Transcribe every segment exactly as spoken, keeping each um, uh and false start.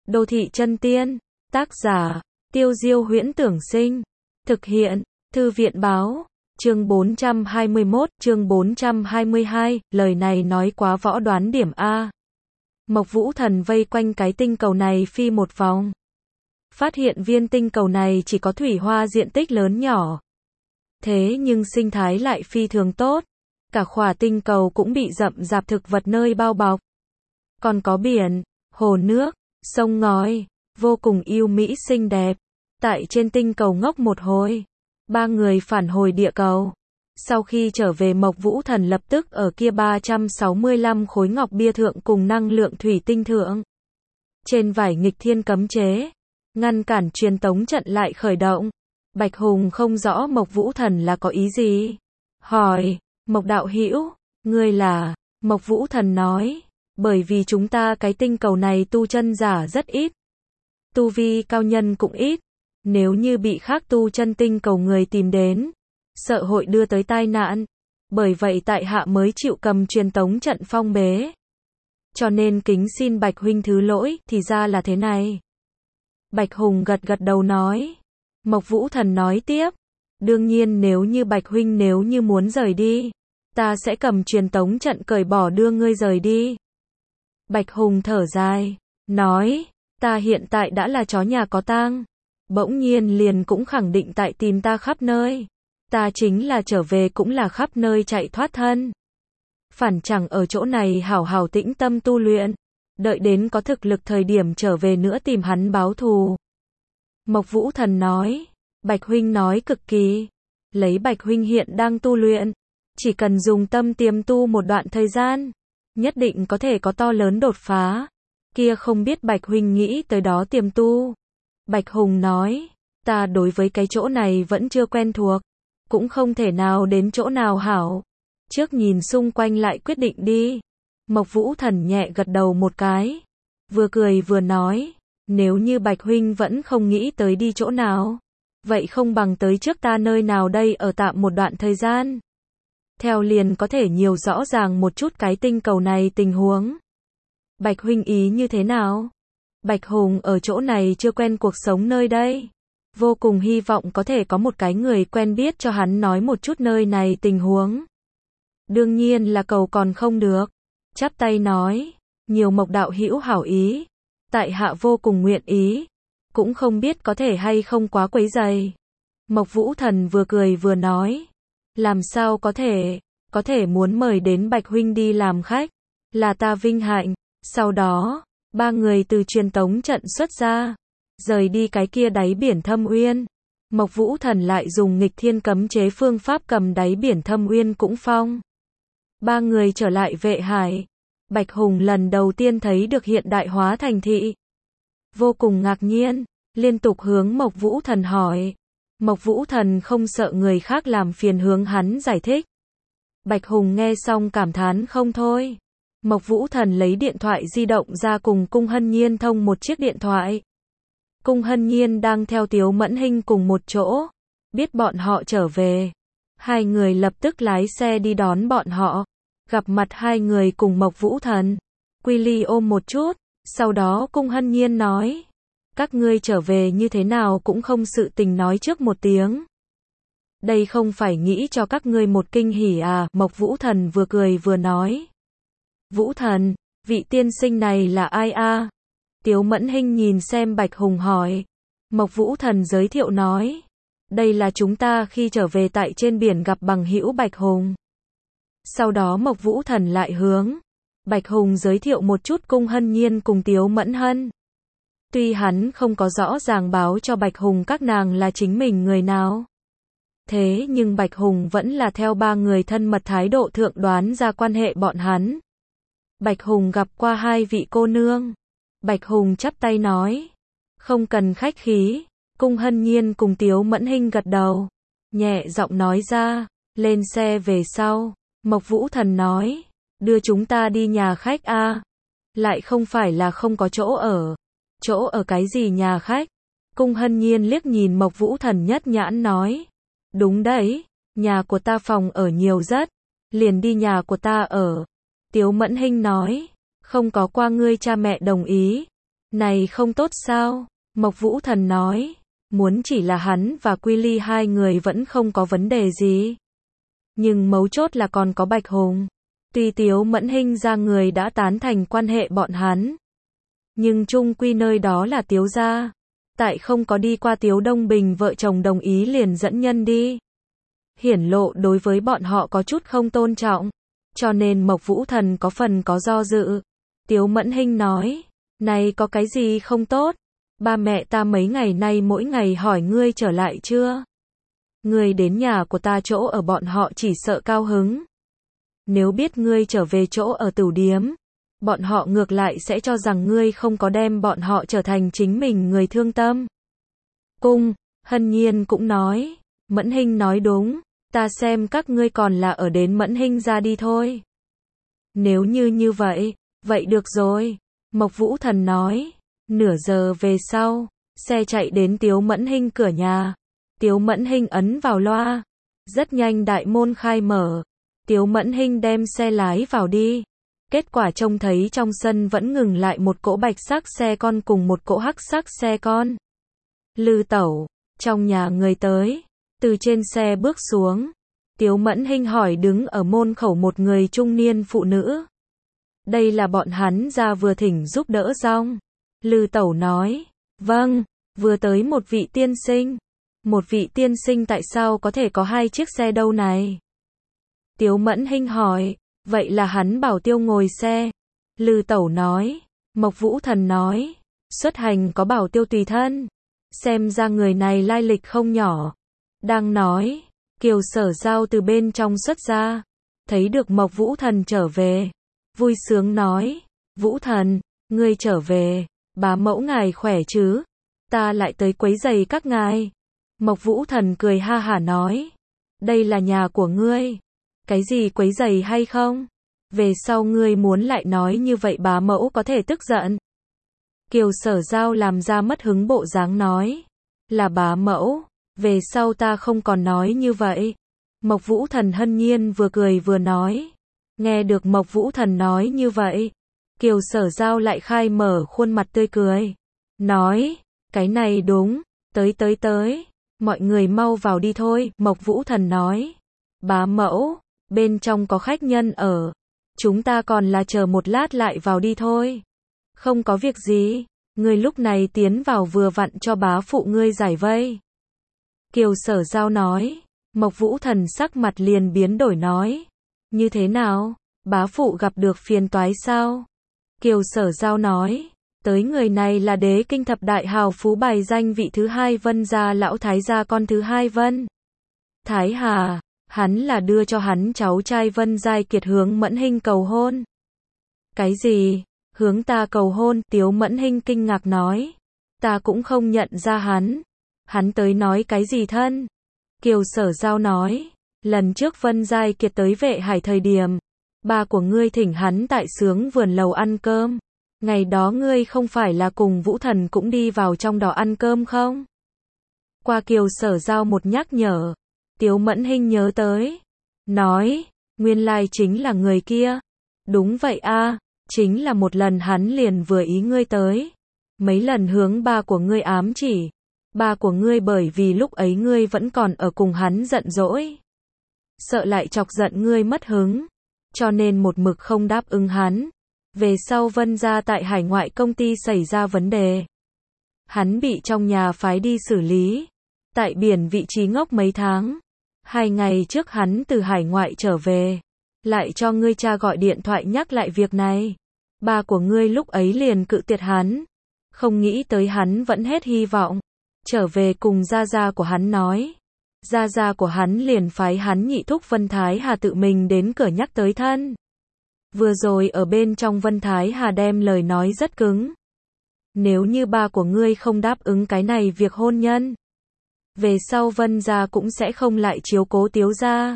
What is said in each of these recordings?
Đô thị chân tiên, tác giả, Tiêu Diêu Huyễn Tưởng Sinh, thực hiện, Thư viện báo, chương bốn trăm hai mươi mốt, chương bốn trăm hai mươi hai, lời này nói quá võ đoán điểm A. Mộc Vũ Thần vây quanh cái tinh cầu này phi một vòng. Phát hiện viên tinh cầu này chỉ có thủy hoa diện tích lớn nhỏ. Thế nhưng sinh thái lại phi thường tốt. Cả khỏa tinh cầu cũng bị rậm rạp thực vật nơi bao bọc. Còn có biển, hồ nước, sông ngòi, vô cùng yêu mỹ xinh đẹp. Tại trên tinh cầu ngốc một hồi, ba người phản hồi địa cầu. Sau khi trở về Mộc Vũ Thần lập tức ở kia ba trăm sáu mươi lăm khối ngọc bia thượng cùng năng lượng thủy tinh thượng. Trên vải nghịch thiên cấm chế, ngăn cản truyền tống trận lại khởi động. Bạch Hùng không rõ Mộc Vũ Thần là có ý gì. Hỏi, Mộc đạo hữu, ngươi là? Mộc Vũ Thần nói, bởi vì chúng ta cái tinh cầu này tu chân giả rất ít. Tu vi cao nhân cũng ít. Nếu như bị khác tu chân tinh cầu người tìm đến, sợ hội đưa tới tai nạn. Bởi vậy tại hạ mới chịu cầm truyền tống trận phong bế. Cho nên kính xin Bạch huynh thứ lỗi, thì ra là thế này. Bạch Hùng gật gật đầu nói. Mộc Vũ Thần nói tiếp, đương nhiên nếu như Bạch huynh nếu như muốn rời đi, ta sẽ cầm truyền tống trận cởi bỏ đưa ngươi rời đi. Bạch Hùng thở dài, nói, ta hiện tại đã là chó nhà có tang, bỗng nhiên liền cũng khẳng định tại tìm ta khắp nơi. Ta chính là trở về cũng là khắp nơi chạy thoát thân. Phản chẳng ở chỗ này hảo hảo tĩnh tâm tu luyện, đợi đến có thực lực thời điểm trở về nữa tìm hắn báo thù. Mộc Vũ Thần nói, Bạch huynh nói cực kỳ. Lấy Bạch huynh hiện đang tu luyện, chỉ cần dùng tâm tiềm tu một đoạn thời gian, nhất định có thể có to lớn đột phá. Kia không biết Bạch huynh nghĩ tới đó tiềm tu. Bạch Hùng nói, ta đối với cái chỗ này vẫn chưa quen thuộc, cũng không thể nào đến chỗ nào hảo. Trước nhìn xung quanh lại quyết định đi. Mộc Vũ Thần nhẹ gật đầu một cái, vừa cười vừa nói, nếu như Bạch huynh vẫn không nghĩ tới đi chỗ nào, vậy không bằng tới trước ta nơi nào đây ở tạm một đoạn thời gian. Theo liền có thể nhiều rõ ràng một chút cái tinh cầu này tình huống. Bạch huynh ý như thế nào? Bạch Hùng ở chỗ này chưa quen cuộc sống nơi đây. Vô cùng hy vọng có thể có một cái người quen biết cho hắn nói một chút nơi này tình huống. Đương nhiên là cầu còn không được. Chắp tay nói, nhiều Mộc đạo hữu hảo ý. Tại hạ vô cùng nguyện ý. Cũng không biết có thể hay không quá quấy rầy. Mộc Vũ Thần vừa cười vừa nói, làm sao có thể, có thể muốn mời đến Bạch huynh đi làm khách, là ta vinh hạnh. Sau đó, ba người từ truyền tống trận xuất ra, rời đi cái kia đáy biển Thâm Uyên. Mộc Vũ Thần lại dùng nghịch thiên cấm chế phương pháp cầm đáy biển Thâm Uyên cũng phong. Ba người trở lại Vệ Hải. Bạch Hùng lần đầu tiên thấy được hiện đại hóa thành thị. Vô cùng ngạc nhiên, liên tục hướng Mộc Vũ Thần hỏi. Mộc Vũ Thần không sợ người khác làm phiền hướng hắn giải thích. Bạch Hùng nghe xong cảm thán không thôi. Mộc Vũ Thần lấy điện thoại di động ra cùng Cung Hân Nhiên thông một chiếc điện thoại. Cung Hân Nhiên đang theo Tiếu Mẫn Hinh cùng một chỗ, biết bọn họ trở về. Hai người lập tức lái xe đi đón bọn họ. Gặp mặt hai người cùng Mộc Vũ Thần, quy ly ôm một chút, sau đó Cung Hân Nhiên nói, các ngươi trở về như thế nào cũng không sự tình nói trước một tiếng. Đây không phải nghĩ cho các ngươi một kinh hỉ à? Mộc Vũ Thần vừa cười vừa nói. Vũ Thần, vị tiên sinh này là ai a? À? Tiếu Mẫn Hinh nhìn xem Bạch Hùng hỏi. Mộc Vũ Thần giới thiệu nói, đây là chúng ta khi trở về tại trên biển gặp bằng hữu Bạch Hùng. Sau đó Mộc Vũ Thần lại hướng Bạch Hùng giới thiệu một chút Cung Hân Nhiên cùng Tiếu Mẫn Hân. Tuy hắn không có rõ ràng báo cho Bạch Hùng các nàng là chính mình người nào. Thế nhưng Bạch Hùng vẫn là theo ba người thân mật thái độ thượng đoán ra quan hệ bọn hắn. Bạch Hùng gặp qua hai vị cô nương. Bạch Hùng chắp tay nói, không cần khách khí. Cung Hân Nhiên cùng Tiếu Mẫn Hinh gật đầu, nhẹ giọng nói ra, lên xe về sau. Mộc Vũ Thần nói, đưa chúng ta đi nhà khách a? À? Lại không phải là không có chỗ ở. Chỗ ở cái gì nhà khách? Cung Hân Nhiên liếc nhìn Mộc Vũ Thần nhất nhãn nói, đúng đấy, nhà của ta phòng ở nhiều rất, liền đi nhà của ta ở. Tiếu Mẫn Hinh nói, không có qua ngươi cha mẹ đồng ý. Này không tốt sao? Mộc Vũ Thần nói, muốn chỉ là hắn và Quy Ly hai người vẫn không có vấn đề gì. Nhưng mấu chốt là còn có Bạch Hùng. Tuy Tiếu Mẫn Hinh ra người đã tán thành quan hệ bọn hắn, nhưng chung quy nơi đó là Tiếu gia. Tại không có đi qua Tiếu Đông Bình vợ chồng đồng ý liền dẫn nhân đi. Hiển lộ đối với bọn họ có chút không tôn trọng. Cho nên Mộc Vũ Thần có phần có do dự. Tiếu Mẫn Hinh nói, này có cái gì không tốt? Ba mẹ ta mấy ngày nay mỗi ngày hỏi ngươi trở lại chưa? Ngươi đến nhà của ta chỗ ở bọn họ chỉ sợ cao hứng. Nếu biết ngươi trở về chỗ ở tửu điếm, bọn họ ngược lại sẽ cho rằng ngươi không có đem bọn họ trở thành chính mình người thương tâm. Cung, Hân Nhiên cũng nói, Mẫn Hinh nói đúng, ta xem các ngươi còn là ở đến Mẫn Hinh ra đi thôi. Nếu như như vậy, vậy được rồi, Mộc Vũ Thần nói. Nửa giờ về sau, xe chạy đến Tiếu Mẫn Hinh cửa nhà. Tiếu Mẫn Hinh ấn vào loa. Rất nhanh đại môn khai mở. Tiếu Mẫn Hinh đem xe lái vào đi. Kết quả trông thấy trong sân vẫn ngừng lại một cỗ bạch sắc xe con cùng một cỗ hắc sắc xe con. Lư tẩu, trong nhà người tới, từ trên xe bước xuống. Tiếu Mẫn Hinh hỏi đứng ở môn khẩu một người trung niên phụ nữ. Đây là bọn hắn ra vừa thỉnh giúp đỡ xong. Lư tẩu nói, vâng, vừa tới một vị tiên sinh. Một vị tiên sinh tại sao có thể có hai chiếc xe đâu này? Tiếu Mẫn Hinh hỏi, vậy là hắn bảo tiêu ngồi xe. Lư tẩu nói, Mộc Vũ Thần nói, xuất hành có bảo tiêu tùy thân. Xem ra người này lai lịch không nhỏ. Đang nói, Kiều Sở Giao từ bên trong xuất ra. Thấy được Mộc Vũ Thần trở về. Vui sướng nói, Vũ Thần, ngươi trở về. Bá mẫu ngài khỏe chứ? Ta lại tới quấy rầy các ngài. Mộc Vũ Thần cười ha hả nói, đây là nhà của ngươi. Cái gì quấy rầy hay không? Về sau ngươi muốn lại nói như vậy bá mẫu có thể tức giận. Kiều Sở Giao làm ra mất hứng bộ dáng nói, là bá mẫu, về sau ta không còn nói như vậy. Mộc Vũ Thần hân nhiên vừa cười vừa nói. Nghe được Mộc Vũ Thần nói như vậy, Kiều Sở Giao lại khai mở khuôn mặt tươi cười. Nói, cái này đúng, tới tới tới, mọi người mau vào đi thôi. Mộc Vũ Thần nói, bá mẫu, bên trong có khách nhân ở, chúng ta còn là chờ một lát lại vào đi thôi. Không có việc gì, ngươi lúc này tiến vào vừa vặn cho bá phụ ngươi giải vây. Kiều Sở Giao nói, Mộc Vũ Thần sắc mặt liền biến đổi nói, như thế nào, bá phụ gặp được phiền toái sao? Kiều Sở Giao nói, tới người này là đế kinh thập đại hào phú bài danh vị thứ hai Vân gia lão thái gia con thứ hai Vân Thái Hà, hắn là đưa cho hắn cháu trai Vân Giai Kiệt hướng Mẫn Hinh cầu hôn. Cái gì? Hướng ta cầu hôn? Tiếu Mẫn Hinh kinh ngạc nói, ta cũng không nhận ra hắn. Hắn tới nói cái gì thân? Kiều Sở Giao nói, lần trước Vân Giai Kiệt tới Vệ Hải thời điểm, ba của ngươi thỉnh hắn tại Sướng Vườn Lầu ăn cơm. Ngày đó ngươi không phải là cùng Vũ Thần cũng đi vào trong đó ăn cơm không? Qua Kiều Sở Giao một nhắc nhở, Tiếu Mẫn Hinh nhớ tới. Nói, nguyên lai chính là người kia. Đúng vậy a, chính là một lần hắn liền vừa ý ngươi tới. Mấy lần hướng ba của ngươi ám chỉ. Ba của ngươi bởi vì lúc ấy ngươi vẫn còn ở cùng hắn giận dỗi. Sợ lại chọc giận ngươi mất hứng. Cho nên một mực không đáp ứng hắn. Về sau Vân gia tại hải ngoại công ty xảy ra vấn đề. Hắn bị trong nhà phái đi xử lý. Tại biển vị trí ngốc mấy tháng. Hai ngày trước hắn từ hải ngoại trở về. Lại cho ngươi cha gọi điện thoại nhắc lại việc này. Ba của ngươi lúc ấy liền cự tuyệt hắn. Không nghĩ tới hắn vẫn hết hy vọng. Trở về cùng gia gia của hắn nói. Gia gia của hắn liền phái hắn nhị thúc Vân Thái Hà tự mình đến cửa nhắc tới thân. Vừa rồi ở bên trong Vân Thái Hà đem lời nói rất cứng. Nếu như ba của ngươi không đáp ứng cái này việc hôn nhân, về sau Vân gia cũng sẽ không lại chiếu cố Tiếu gia.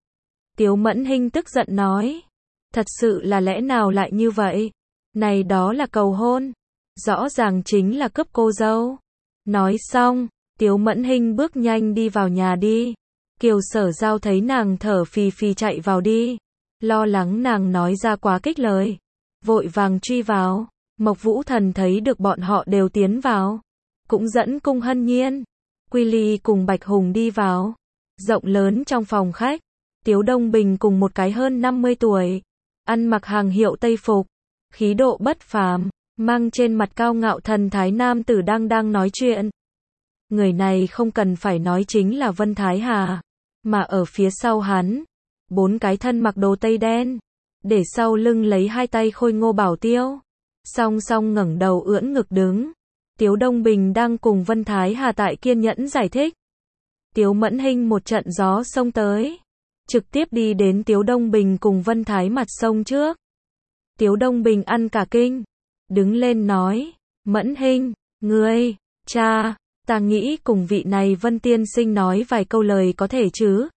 Tiếu Mẫn Hinh tức giận nói, thật sự là lẽ nào lại như vậy? Này đó là cầu hôn, rõ ràng chính là cướp cô dâu. Nói xong, Tiếu Mẫn Hinh bước nhanh đi vào nhà đi. Kiều Sở Giao thấy nàng thở phì phì chạy vào đi, lo lắng nàng nói ra quá kích lời, vội vàng truy vào. Mộc Vũ Thần thấy được bọn họ đều tiến vào, cũng dẫn Cung Hân Nhiên, Quy Ly cùng Bạch Hùng đi vào. Rộng lớn trong phòng khách, Tiếu Đông Bình cùng một cái hơn năm mươi tuổi, ăn mặc hàng hiệu tây phục, khí độ bất phàm, mang trên mặt cao ngạo thần thái nam tử đang đang nói chuyện. Người này không cần phải nói chính là Vân Thái Hà, mà ở phía sau hắn, bốn cái thân mặc đồ tây đen, để sau lưng lấy hai tay khôi ngô bảo tiêu, song song ngẩng đầu ưỡn ngực đứng. Tiếu Đông Bình đang cùng Vân Thái Hà tại kiên nhẫn giải thích. Tiếu Mẫn Hinh một trận gió xông tới, trực tiếp đi đến Tiếu Đông Bình cùng Vân Thái mặt sông trước. Tiếu Đông Bình ăn cả kinh, đứng lên nói, Mẫn Hinh, ngươi, cha, ta nghĩ cùng vị này Vân tiên sinh nói vài câu lời có thể chứ.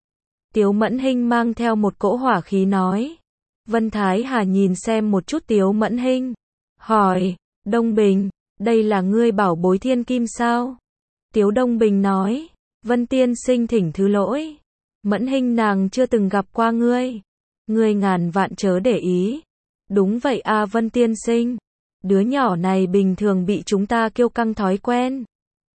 Tiếu Mẫn Hinh mang theo một cỗ hỏa khí nói. Vân Thái Hà nhìn xem một chút Tiếu Mẫn Hinh, hỏi, Đông Bình, đây là ngươi bảo bối thiên kim sao? Tiếu Đông Bình nói, Vân tiên sinh thỉnh thứ lỗi, Mẫn Hinh nàng chưa từng gặp qua ngươi, ngươi ngàn vạn chớ để ý. Đúng vậy a Vân tiên sinh, đứa nhỏ này bình thường bị chúng ta kiêu căng thói quen,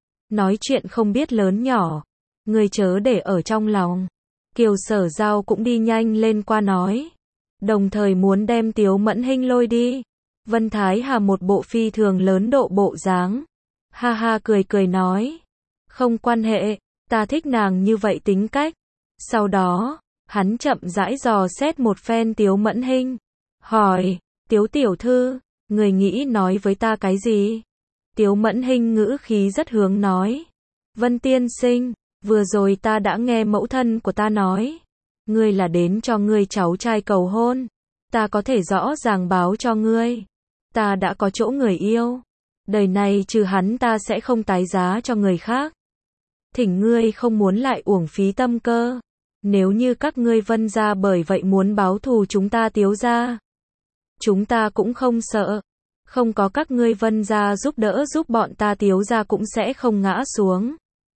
nói chuyện không biết lớn nhỏ, ngươi chớ để ở trong lòng. Kiều Sở Giao cũng đi nhanh lên qua nói, đồng thời muốn đem Tiếu Mẫn Hinh lôi đi. Vân Thái Hà một bộ phi thường lớn độ bộ dáng, ha ha cười cười nói, không quan hệ, ta thích nàng như vậy tính cách. Sau đó, hắn chậm rãi dò xét một phen Tiếu Mẫn Hinh, hỏi, Tiếu tiểu thư, người nghĩ nói với ta cái gì? Tiếu Mẫn Hinh ngữ khí rất hướng nói, Vân tiên sinh, vừa rồi ta đã nghe mẫu thân của ta nói, ngươi là đến cho ngươi cháu trai cầu hôn, ta có thể rõ ràng báo cho ngươi, ta đã có chỗ người yêu, đời này trừ hắn ta sẽ không tái giá cho người khác. Thỉnh ngươi không muốn lại uổng phí tâm cơ, nếu như các ngươi Vân gia bởi vậy muốn báo thù chúng ta Tiếu gia, chúng ta cũng không sợ, không có các ngươi Vân gia giúp đỡ giúp bọn ta Tiếu gia cũng sẽ không ngã xuống.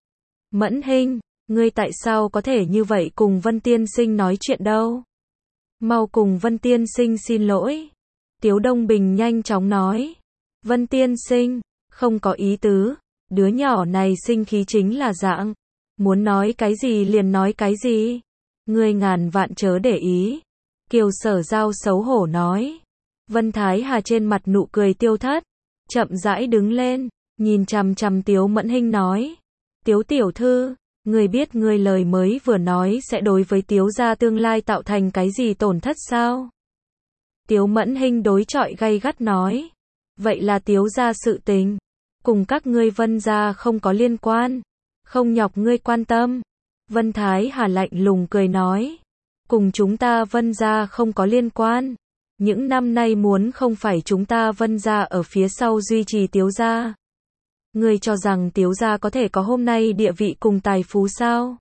Mẫn Hinh, ngươi tại sao có thể như vậy cùng Vân tiên sinh nói chuyện đâu? Mau cùng Vân tiên sinh xin lỗi. Tiếu Đông Bình nhanh chóng nói, Vân tiên sinh, không có ý tứ, đứa nhỏ này sinh khí chính là dạng, muốn nói cái gì liền nói cái gì, ngươi ngàn vạn chớ để ý. Kiều Sở Giao xấu hổ nói. Vân Thái Hà trên mặt nụ cười tiêu thất, chậm rãi đứng lên, nhìn chằm chằm Tiếu Mẫn Hinh nói, Tiếu tiểu thư, ngươi biết ngươi lời mới vừa nói sẽ đối với Tiếu gia tương lai tạo thành cái gì tổn thất sao? Tiếu Mẫn Hinh đối chọi gay gắt nói, vậy là Tiếu gia sự tình, cùng các ngươi Vân gia không có liên quan, không nhọc ngươi quan tâm. Vân Thái Hà lạnh lùng cười nói, cùng chúng ta Vân gia không có liên quan, những năm nay muốn không phải chúng ta Vân gia ở phía sau duy trì Tiếu gia. Ngươi cho rằng Tiếu gia có thể có hôm nay địa vị cùng tài phú sao?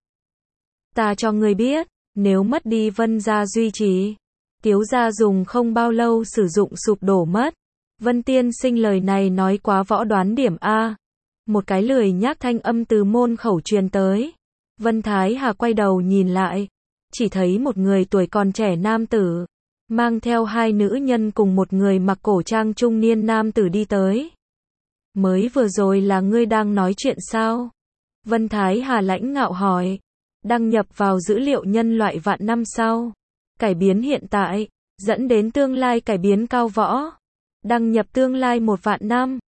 Ta cho ngươi biết, nếu mất đi Vân gia duy trì, Tiếu gia dùng không bao lâu sử dụng sụp đổ mất. Vân tiên sinh lời này nói quá võ đoán điểm a. Một cái lười nhác thanh âm từ môn khẩu truyền tới. Vân Thái Hà quay đầu nhìn lại, chỉ thấy một người tuổi còn trẻ nam tử, mang theo hai nữ nhân cùng một người mặc cổ trang trung niên nam tử đi tới. Mới vừa rồi là ngươi đang nói chuyện sao? Vân Thái Hà lãnh ngạo hỏi. Đăng nhập vào dữ liệu nhân loại vạn năm sau, cải biến hiện tại, dẫn đến tương lai cải biến cao võ. Đăng nhập tương lai một vạn năm,